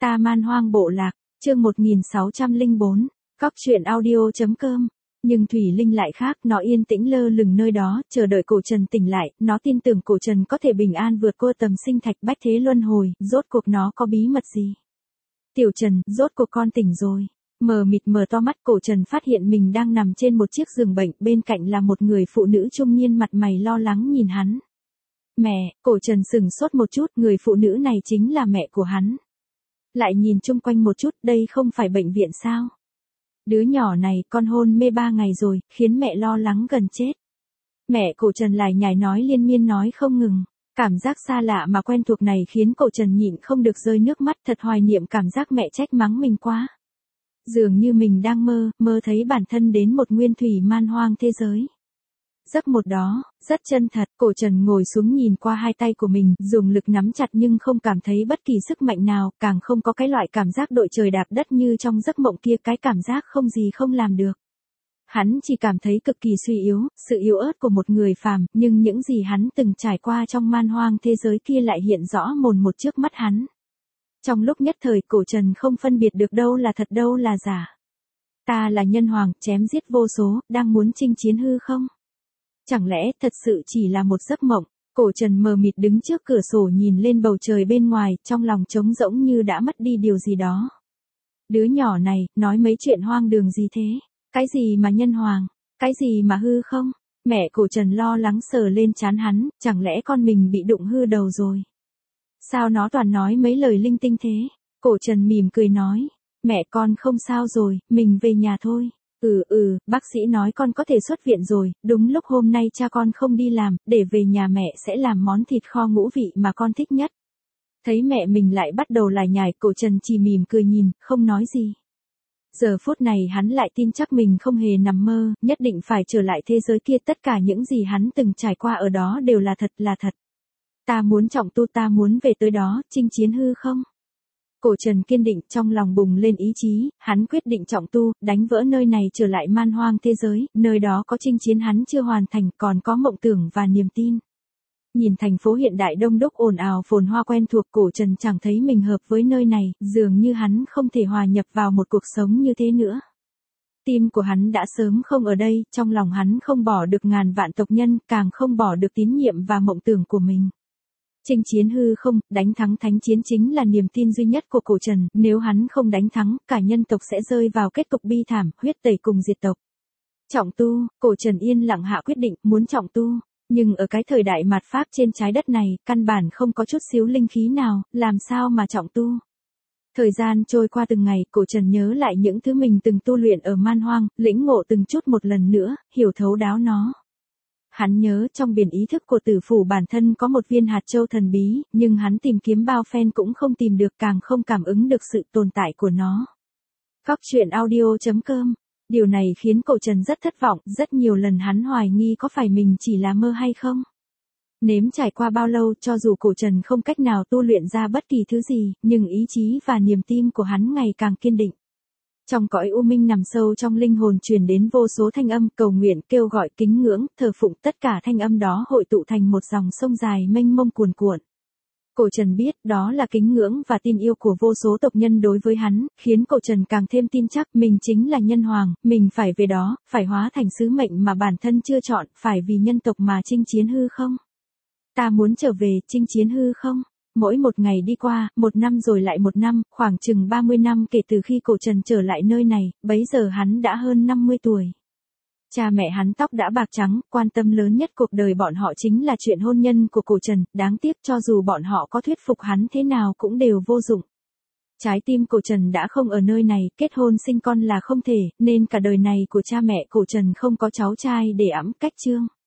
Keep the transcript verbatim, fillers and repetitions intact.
Ta man hoang bộ lạc, chương một nghìn sáu trăm lẻ bốn, Cóc truyện audio.com. Nhưng Thủy Linh lại khác, nó yên tĩnh lơ lửng nơi đó, chờ đợi cổ Trần tỉnh lại, nó tin tưởng cổ Trần có thể bình an vượt qua tầm sinh thạch bách thế luân hồi, rốt cuộc nó có bí mật gì. Tiểu Trần, rốt cuộc con tỉnh rồi. Mờ mịt mở to mắt, cổ Trần phát hiện mình đang nằm trên một chiếc giường bệnh, bên cạnh là một người phụ nữ trung niên mặt mày lo lắng nhìn hắn. Mẹ, cổ Trần sững sốt một chút, người phụ nữ này chính là mẹ của hắn. Lại nhìn chung quanh một chút, đây không phải bệnh viện sao? Đứa nhỏ này, con hôn mê ba ngày rồi, khiến mẹ lo lắng gần chết. Mẹ cổ Trần lại nhải nói liên miên nói không ngừng. Cảm giác xa lạ mà quen thuộc này khiến cổ Trần nhịn không được rơi nước mắt, thật hoài niệm cảm giác mẹ trách mắng mình quá. Dường như mình đang mơ, mơ thấy bản thân đến một nguyên thủy man hoang thế giới. Giấc một đó, rất chân thật, cổ Trần ngồi xuống nhìn qua hai tay của mình, dùng lực nắm chặt nhưng không cảm thấy bất kỳ sức mạnh nào, càng không có cái loại cảm giác đội trời đạp đất như trong giấc mộng kia, cái cảm giác không gì không làm được. Hắn chỉ cảm thấy cực kỳ suy yếu, sự yếu ớt của một người phàm, nhưng những gì hắn từng trải qua trong man hoang thế giới kia lại hiện rõ mồn một trước mắt hắn. Trong lúc nhất thời, cổ Trần không phân biệt được đâu là thật đâu là giả. Ta là nhân hoàng, chém giết vô số, đang muốn chinh chiến hư không? Chẳng lẽ thật sự chỉ là một giấc mộng? Cổ Trần mờ mịt đứng trước cửa sổ nhìn lên bầu trời bên ngoài, trong lòng trống rỗng như đã mất đi điều gì đó. Đứa nhỏ này, nói mấy chuyện hoang đường gì thế? Cái gì mà nhân hoàng? Cái gì mà hư không? Mẹ cổ Trần lo lắng sờ lên trán hắn, chẳng lẽ con mình bị đụng hư đầu rồi? Sao nó toàn nói mấy lời linh tinh thế? Cổ Trần mỉm cười nói, mẹ con không sao rồi, mình về nhà thôi. Ừ ừ, bác sĩ nói con có thể xuất viện rồi, đúng lúc hôm nay cha con không đi làm, để về nhà mẹ sẽ làm món thịt kho ngũ vị mà con thích nhất. Thấy mẹ mình lại bắt đầu lải nhải, cổ Trần chỉ mỉm cười nhìn, không nói gì. Giờ phút này hắn lại tin chắc mình không hề nằm mơ, nhất định phải trở lại thế giới kia, tất cả những gì hắn từng trải qua ở đó đều là thật là thật. Ta muốn trọng tu, ta muốn về tới đó, chinh chiến hư không? Cổ Trần kiên định, trong lòng bùng lên ý chí, hắn quyết định trọng tu, đánh vỡ nơi này trở lại man hoang thế giới, nơi đó có chinh chiến hắn chưa hoàn thành, còn có mộng tưởng và niềm tin. Nhìn thành phố hiện đại đông đúc ồn ào phồn hoa quen thuộc, cổ Trần chẳng thấy mình hợp với nơi này, dường như hắn không thể hòa nhập vào một cuộc sống như thế nữa. Tim của hắn đã sớm không ở đây, trong lòng hắn không bỏ được ngàn vạn tộc nhân, càng không bỏ được tín nhiệm và mộng tưởng của mình. Chinh chiến hư không, đánh thắng thánh chiến chính là niềm tin duy nhất của cổ Trần, nếu hắn không đánh thắng, cả nhân tộc sẽ rơi vào kết cục bi thảm, huyết tẩy cùng diệt tộc. Trọng tu, cổ Trần yên lặng hạ quyết định, muốn trọng tu, nhưng ở cái thời đại mạt Pháp trên trái đất này, căn bản không có chút xíu linh khí nào, làm sao mà trọng tu. Thời gian trôi qua từng ngày, cổ Trần nhớ lại những thứ mình từng tu luyện ở man hoang, lĩnh ngộ từng chút một lần nữa, hiểu thấu đáo nó. Hắn nhớ trong biển ý thức của tử phủ bản thân có một viên hạt châu thần bí, nhưng hắn tìm kiếm bao phen cũng không tìm được, càng không cảm ứng được sự tồn tại của nó. Cóc truyện audio.com. Điều này khiến cổ Trần rất thất vọng, rất nhiều lần hắn hoài nghi có phải mình chỉ là mơ hay không. Nếm trải qua bao lâu, cho dù cổ Trần không cách nào tu luyện ra bất kỳ thứ gì, nhưng ý chí và niềm tin của hắn ngày càng kiên định. Trong cõi u minh nằm sâu trong linh hồn truyền đến vô số thanh âm, cầu nguyện, kêu gọi, kính ngưỡng, thờ phụng, tất cả thanh âm đó hội tụ thành một dòng sông dài mênh mông cuồn cuộn. Cổ Trần biết, đó là kính ngưỡng và tin yêu của vô số tộc nhân đối với hắn, khiến cổ Trần càng thêm tin chắc mình chính là nhân hoàng, mình phải về đó, phải hóa thành sứ mệnh mà bản thân chưa chọn, phải vì nhân tộc mà chinh chiến hư không. Ta muốn trở về, chinh chiến hư không. Mỗi một ngày đi qua, một năm rồi lại một năm, khoảng chừng ba mươi năm kể từ khi cổ Trần trở lại nơi này, bấy giờ hắn đã hơn năm mươi tuổi. Cha mẹ hắn tóc đã bạc trắng, quan tâm lớn nhất cuộc đời bọn họ chính là chuyện hôn nhân của cổ Trần, đáng tiếc cho dù bọn họ có thuyết phục hắn thế nào cũng đều vô dụng. Trái tim cổ Trần đã không ở nơi này, kết hôn sinh con là không thể, nên cả đời này của cha mẹ cổ Trần không có cháu trai để ẵm cách trương.